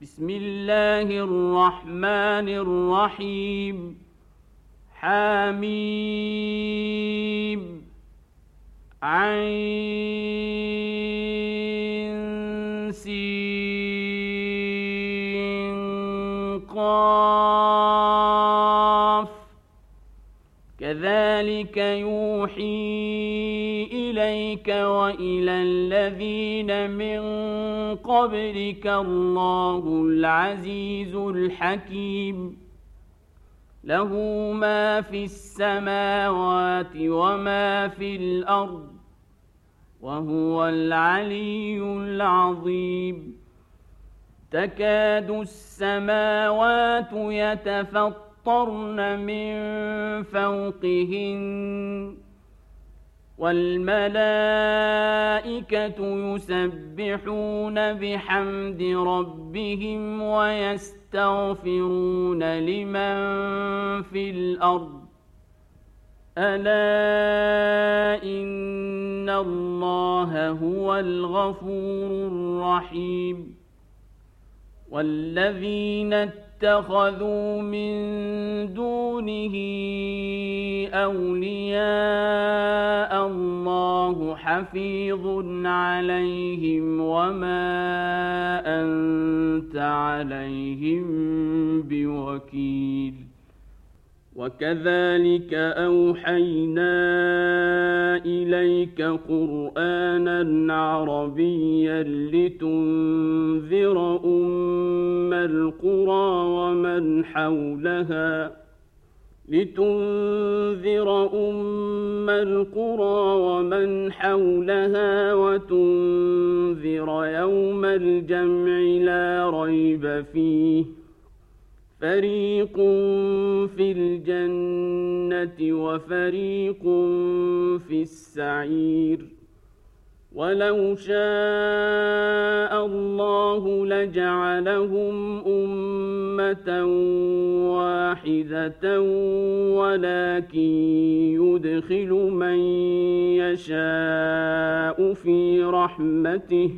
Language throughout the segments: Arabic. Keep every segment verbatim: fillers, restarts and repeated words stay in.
بسم الله الرحمن الرحيم حميم عين سين قاف كذلك يوحي إليك وإلى الذين من قبلك الله العزيز الحكيم له ما في السماوات وما في الأرض وهو العلي العظيم تكاد السماوات يتفطرن من فوقهن والملائكة يسبحون بحمد ربهم ويستغفرون لمن في الأرض ألا إن الله هو الغفور الرحيم والذين اتخذوا من دونه أولياء الله حفيظ عليهم وما أنت عليهم بوكيل وكذلك أوحينا إليك قرآنا عربيا لتنذر أم القرى ومن حولها لتنذر أم القرى ومن حولها وتنذر يوم الجمع لا ريب فيه فريق في الجنة وفريق في السعير ولو شاء الله لجعلهم أمة واحدة ولكن يدخل من يشاء في رحمته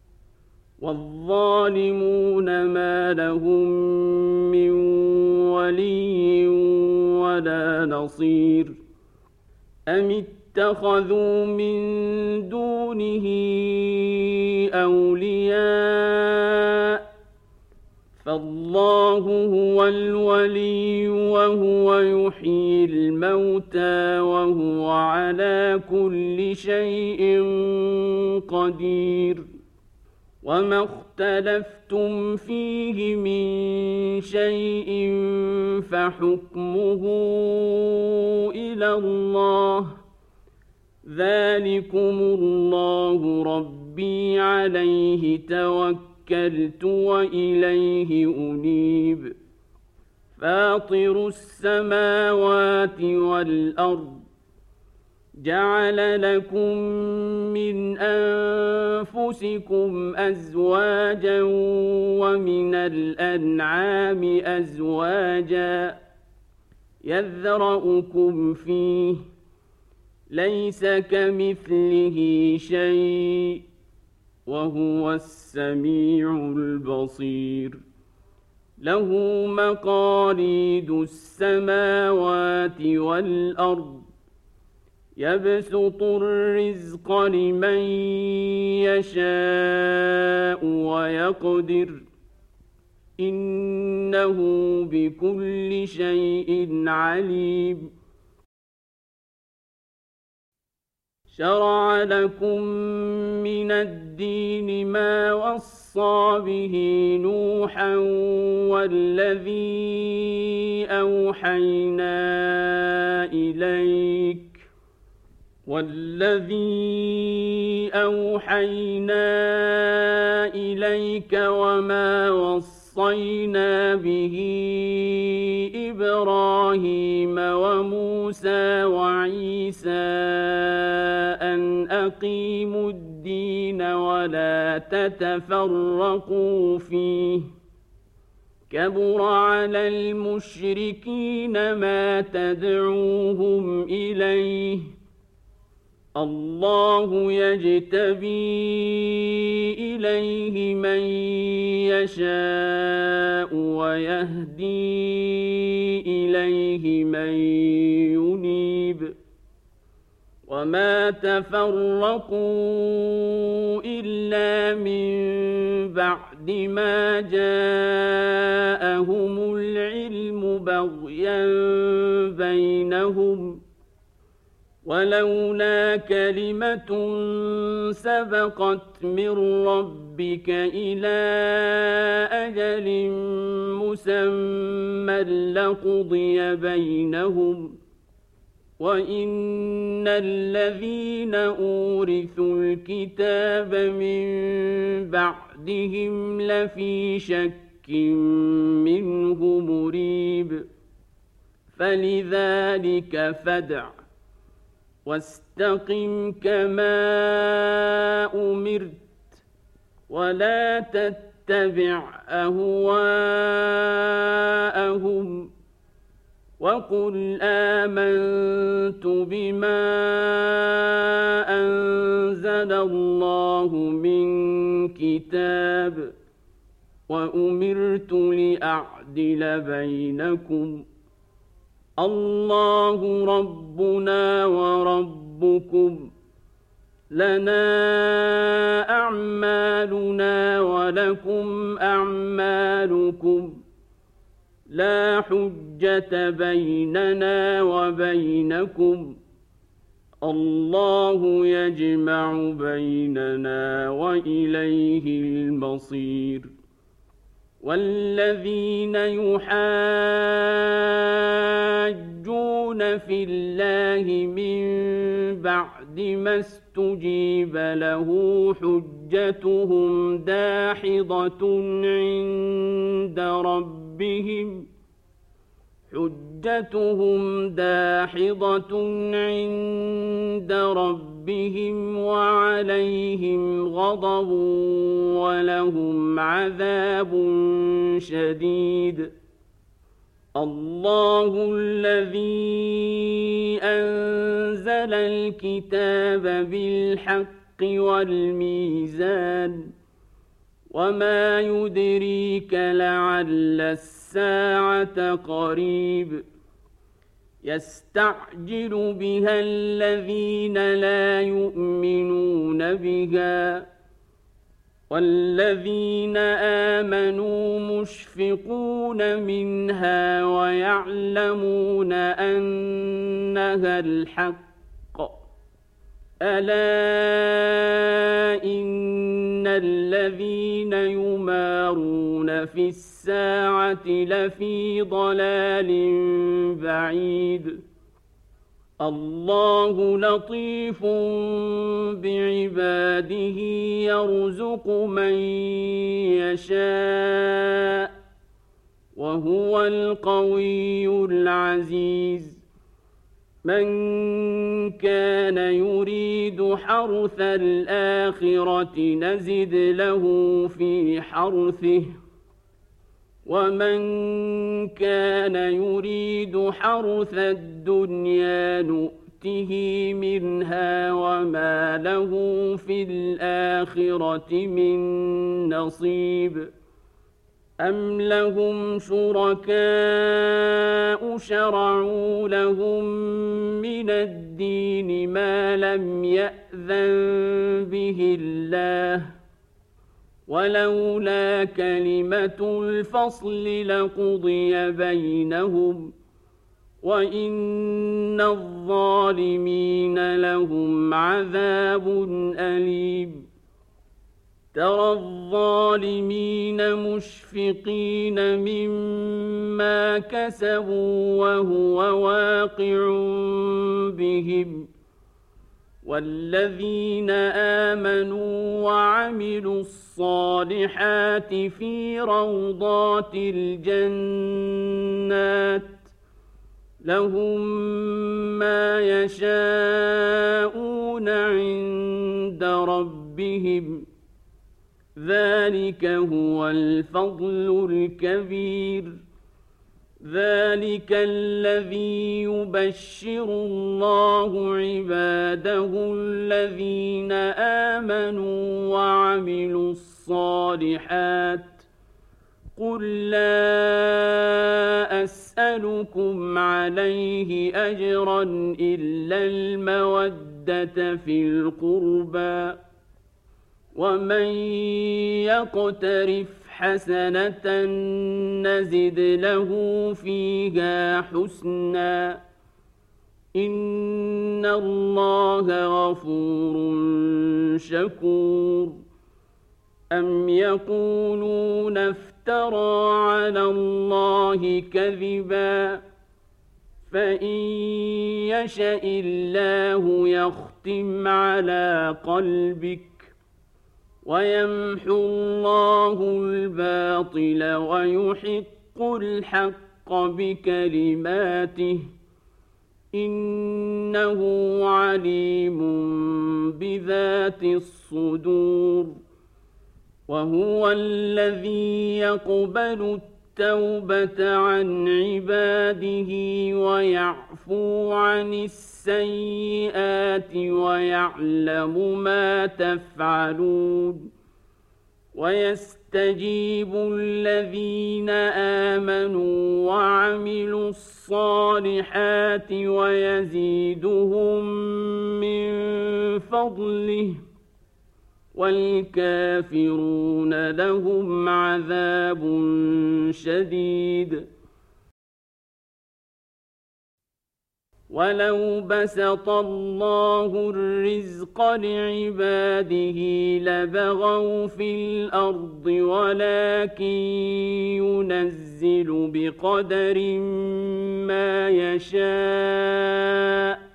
والظالمون ما لهم من ولي ولا نصير أم اتخذوا من دونه أولياء فالله هو الولي وهو يحيي الموتى وهو على كل شيء قدير وما اختلفتم فيه من شيء فحكمه إلى الله ذلكم الله ربي عليه توكلت وإليه أنيب فاطر السماوات والأرض جعل لكم من أنفسكم أزواجا ومن الأنعام أزواجا يذرأكم فيه ليس كمثله شيء وهو السميع البصير له مقاليد السماوات والأرض يبسط الرزق لمن يشاء ويقدر إنه بكل شيء عليم شرع لكم من الدين ما وصى به نوحا والذي أوحينا إليك والذي أوحينا إليك وما وصينا به إبراهيم وموسى وعيسى أن أقيموا الدين ولا تتفرقوا فيه كبر على المشركين ما تدعوهم إليه الله يجتبي إليه من يشاء ويهدي إليه من ينيب وما تفرقوا إلا من بعد ما جاءهم العلم بغيا بينهم ولولا كلمة سبقت من ربك إلى أجل مسمى لقضي بينهم وإن الذين أورثوا الكتاب من بعدهم لفي شك منه مريب فلذلك فادع واستقم كما أمرت ولا تتبع أهواءهم وقل آمنت بما أنزل الله من كتاب وأمرت لأعدل بينكم الله ربنا وربكم لنا أعمالنا ولكم أعمالكم لا حجة بيننا وبينكم الله يجمع بيننا وإليه المصير والذين يحاجون في الله من بعد ما استجيب له حجتهم داحضة عند ربهم حجتهم داحضة عند ربهم وعليهم غضب ولهم عذاب شديد الله الذي أنزل الكتاب بالحق والميزان وما يدريك لعل الساعة قريب يستعجل بها الذين لا يؤمنون بها والذين آمنوا مشفقون منها ويعلمون أنها الحق ألا إن الذين يمارون في الساعة لفي ضلال بعيد الله لطيف بعباده يرزق من يشاء وهو القوي العزيز من كان يريد حرث الآخرة نزد له في حرثه ومن كان يريد حرث الدنيا نؤته منها وما له في الآخرة من نصيب أم لهم شركاء شرعوا لهم من الدين ما لم يأذن به الله ولولا كلمة الفصل لقضي بينهم وإن الظالمين لهم عذاب أليم ترى الظالمين مشفقين مما كسبوا وهو واقع بهم والذين آمنوا وعملوا الصالحات في روضات الجنات لهم ما يشاءون عند ربهم ذلك هو الفضل الكبير ذلك الذي يبشر الله عباده الذين آمنوا وعملوا الصالحات قل لا أسألكم عليه أجرا إلا المودة في القربى ومن يقترف حسنة نزد له فيها حسنا إن الله غفور شكور أم يقولون افترى على الله كذبا فإن يشأ الله يختم على قلبك ويمحو الله الباطل ويحق الحق بكلماته إنه عليم بذات الصدور وهو الذي يقبل التوبة عن عباده ويعفو عن السيئات ويعلم ما تفعلون ويستجيب الذين آمنوا وعملوا الصالحات ويزيدهم من فضله والكافرون لهم عذاب شديد ولو بسط الله الرزق لعباده لبغوا في الأرض ولكن ينزل بقدر ما يشاء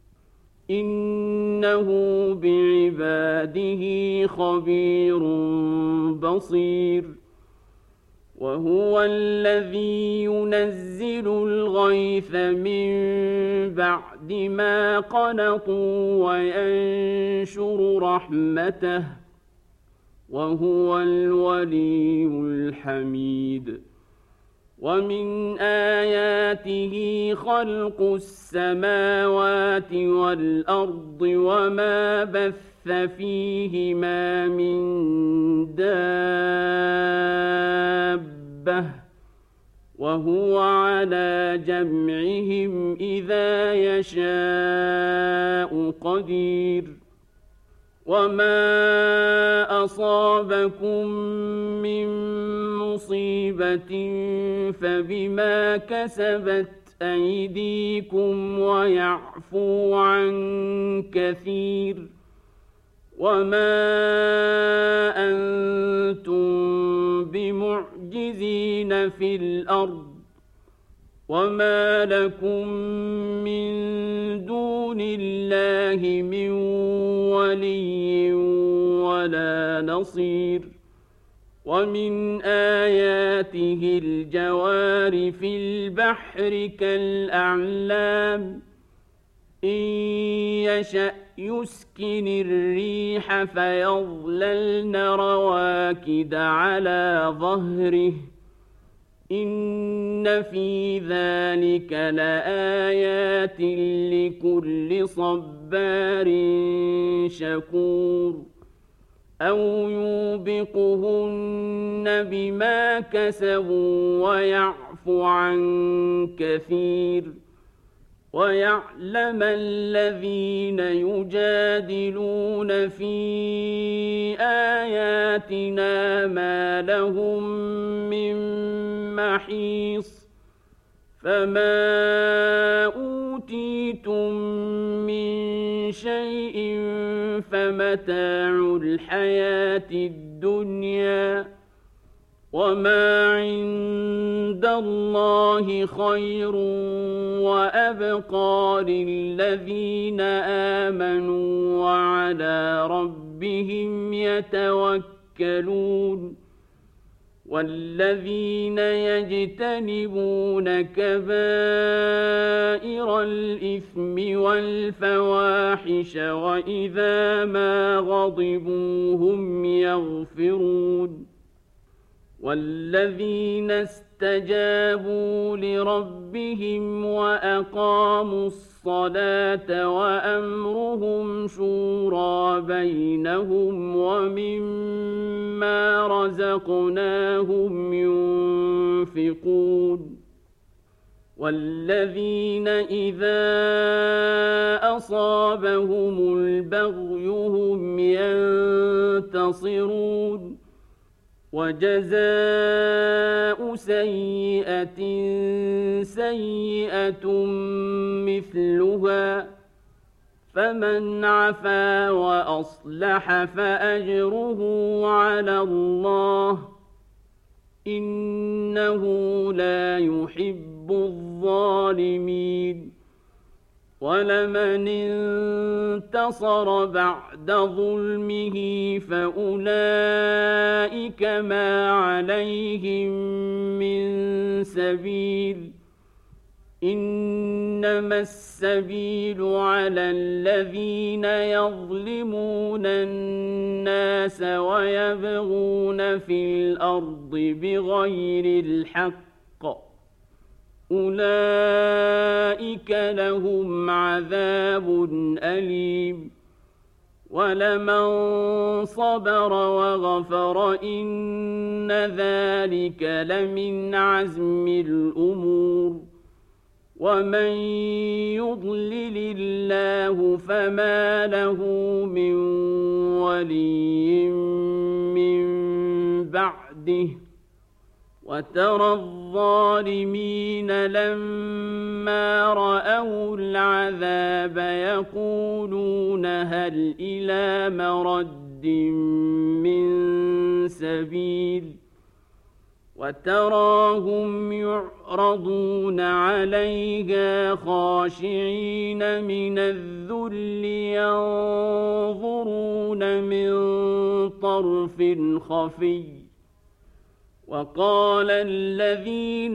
إنه بعباده خبير بصير وهو الذي ينزل الغيث من بعد ما قنطوا وينشر رحمته وهو الولي الحميد ومن آياته خلق السماوات والأرض وما بث فيهما من دابة وهو على جمعهم إذا يشاء قدير وما أصابكم من مصيبة فبما كسبت أيديكم ويعفو عن كثير وما أنتم بمعجزين في الأرض وما لكم من دون الله من ولي ولا نصير ومن آياته الجوار في البحر كالأعلام إن يشأ يسكن الريح فيظللن رواكد على ظهره إن في ذلك لآيات لكل صبار شكور أو يوبقهن بما كسبوا ويعفو عن كثير ويعلم الذين يجادلون في آياتنا ما لهم من محيص فما أوتيتم من شيء فمتاع الحياة الدنيا وما عند الله خير وأبقى للذين آمنوا وعلى ربهم يتوكلون والذين يجتنبون كبائر الإثم والفواحش وإذا ما غضبوا هم يغفرون والذين اسْتَجَابُوا لِرَبِّهِمْ وَأَقَامُوا الصَّلَاةَ وَأَمْرُهُمْ شُورَىٰ بَيْنَهُمْ وَمِمَّا رَزَقْنَاهُمْ يُنفِقُونَ وَالَّذِينَ إِذَا أَصَابَهُمُ الْبَغْيُ هُمْ يَنتَصِرُونَ وَجَزَاءُ سَيِّئَةٍ سَيِّئَةٌ مِثْلُهَا فَمَنْ عَفَا وَأَصْلَحَ فَأَجْرُهُ عَلَى اللَّهِ إِنَّهُ لَا يُحِبُّ الظَّالِمِينَ وَلَمَنِ انتَصَرَ بَعْدَ ظُلْمِهِ فَأُولَئِكَ مَا عَلَيْهِم مِّن سَبِيلٍ إِنَّمَا السَّبِيلُ عَلَى الَّذِينَ يَظْلِمُونَ النَّاسَ وَيَبْغُونَ فِي الْأَرْضِ بِغَيْرِ الْحَقِّ أُولَئِكَ لَهُمْ عَذَابٌ أَلِيمٌ وَلَمَن صَبَرَ وَغَفَرَ إِنَّ ذَلِكَ لَمِنْ عَزْمِ الْأُمُورِ وَمَن يُضْلِلِ اللَّهُ فَمَا لَهُ مِن وَلِيٍّ مِّن بَعْدِهِ وَتَرَى الظَّالِمِينَ لَمَّا رَأَوُا الْعَذَابَ يَقُولُونَ هَلْ إِلَىٰ مَرَدٍّ مِّن سَبِيلٍ وَتَرَاهُمْ يُعْرَضُونَ عَلَيْهَا خَاشِعِينَ مِنَ الذُّلِّ يَنظُرُونَ مِن طَرْفٍ خَفِيٍّ وَقَالَ الَّذِينَ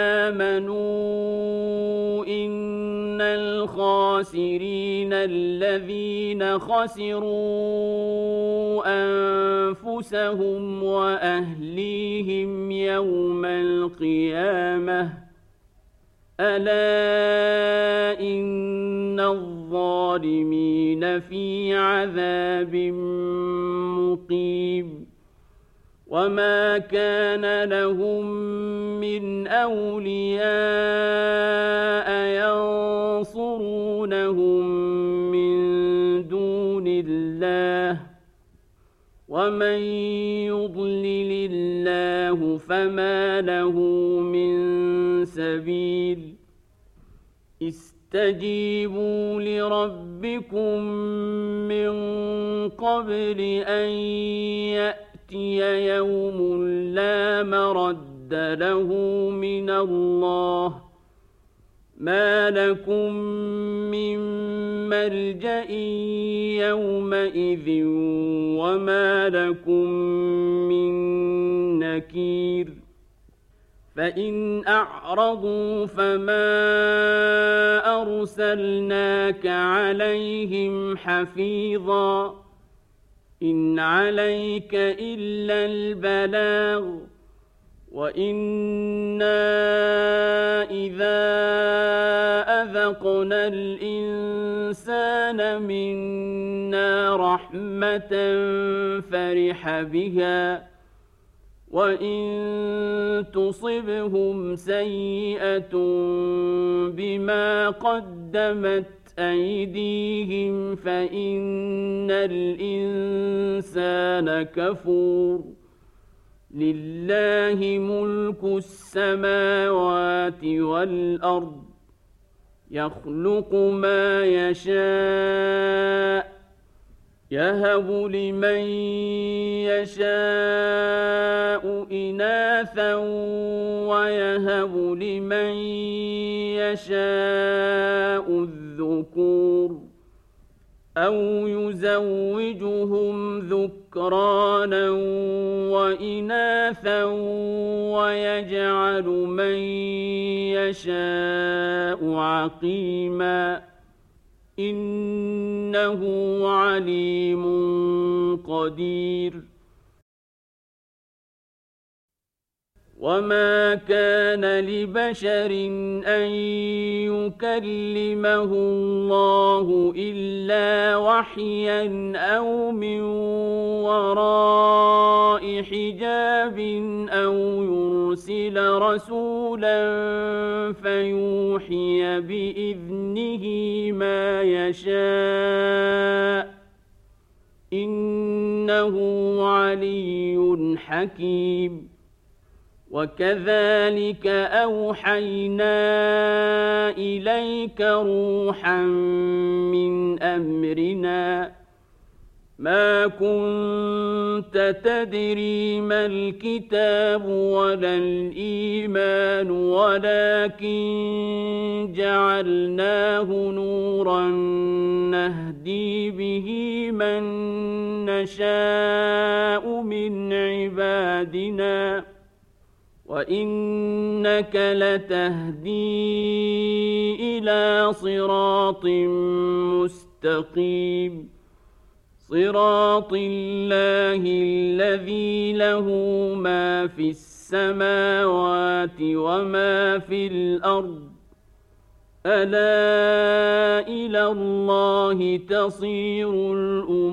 آمَنُوا إِنَّ الْخَاسِرِينَ الَّذِينَ خَسِرُوا أَنفُسَهُمْ وَأَهْلِيهِمْ يَوْمَ الْقِيَامَةِ أَلَا إِنَّ الظَّالِمِينَ فِي عَذَابٍ مُّقِيمٍ وَمَا كَانَ لَهُم مِّنْ أَوْلِيَاءَ يَنصُرُونَهُم مِّن دُونِ اللَّهِ وَمَن يُضْلِلِ اللَّهُ فَمَا لَهُ مِن سَبِيلٍ اسْتَجِيبُوا لِرَبِّكُم مِّن قَبْلِ أَن يَأْتِيَ يَوْمٌ لَّا مَرَدَّ لَهُ مِنَ اللَّهِ مَا لَكُم مِّن مَّلْجَإٍ يَوْمَئِذٍ وَمَا لَكُم مِّن نَّكِيرٍ فَإِنْ أَعْرَضُوا فَمَا أَرْسَلْنَاكَ عَلَيْهِمْ حَفِيظًا إِنْ عَلَيْكَ إِلَّا الْبَلَاغُ وَإِنَّا إِذَا أَذَقْنَا الْإِنسَانَ مِنَّا رَحْمَةً فَرِحَ بِهَا وَإِن تُصِبْهُمْ سَيِّئَةٌ بِمَا قَدَّمَتْ أَيْدِيهِمْ فَإِنَّ الْإِنسَانَ كَفُورٌ لِلَّهِ مُلْكُ السَّمَاوَاتِ وَالْأَرْضِ يَخْلُقُ مَا يَشَاءُ يَهَبُ لِمَن يَشَاءُ إِنَاثًا وَيَهَبُ لِمَن يَشَاءُ الذُّكُورَ أَوْ يُزَوِّجُهُمْ ذُكْرَانًا وَإِنَاثًا وَيَجْعَلُ مَن يَشَاءُ عَقِيمًا إِنَّهُ عَلِيمٌ قَدِيرٌ وما كان لبشر أن يكلمه الله إلا وحيا أو من وراء حجاب أو يرسل رسولا فيوحي بإذنه ما يشاء إنه علي حكيم. وكذلك أوحينا إليك روحا من أمرنا ما كنت تدري ما الكتاب ولا الإيمان ولكن جعلناه نورا نهدي به من نشاء من عبادنا وإنك لتهدي إلى صراط مستقيم صراط الله الذي له ما في السماوات وما في الأرض ألا إلى الله تصير الأمور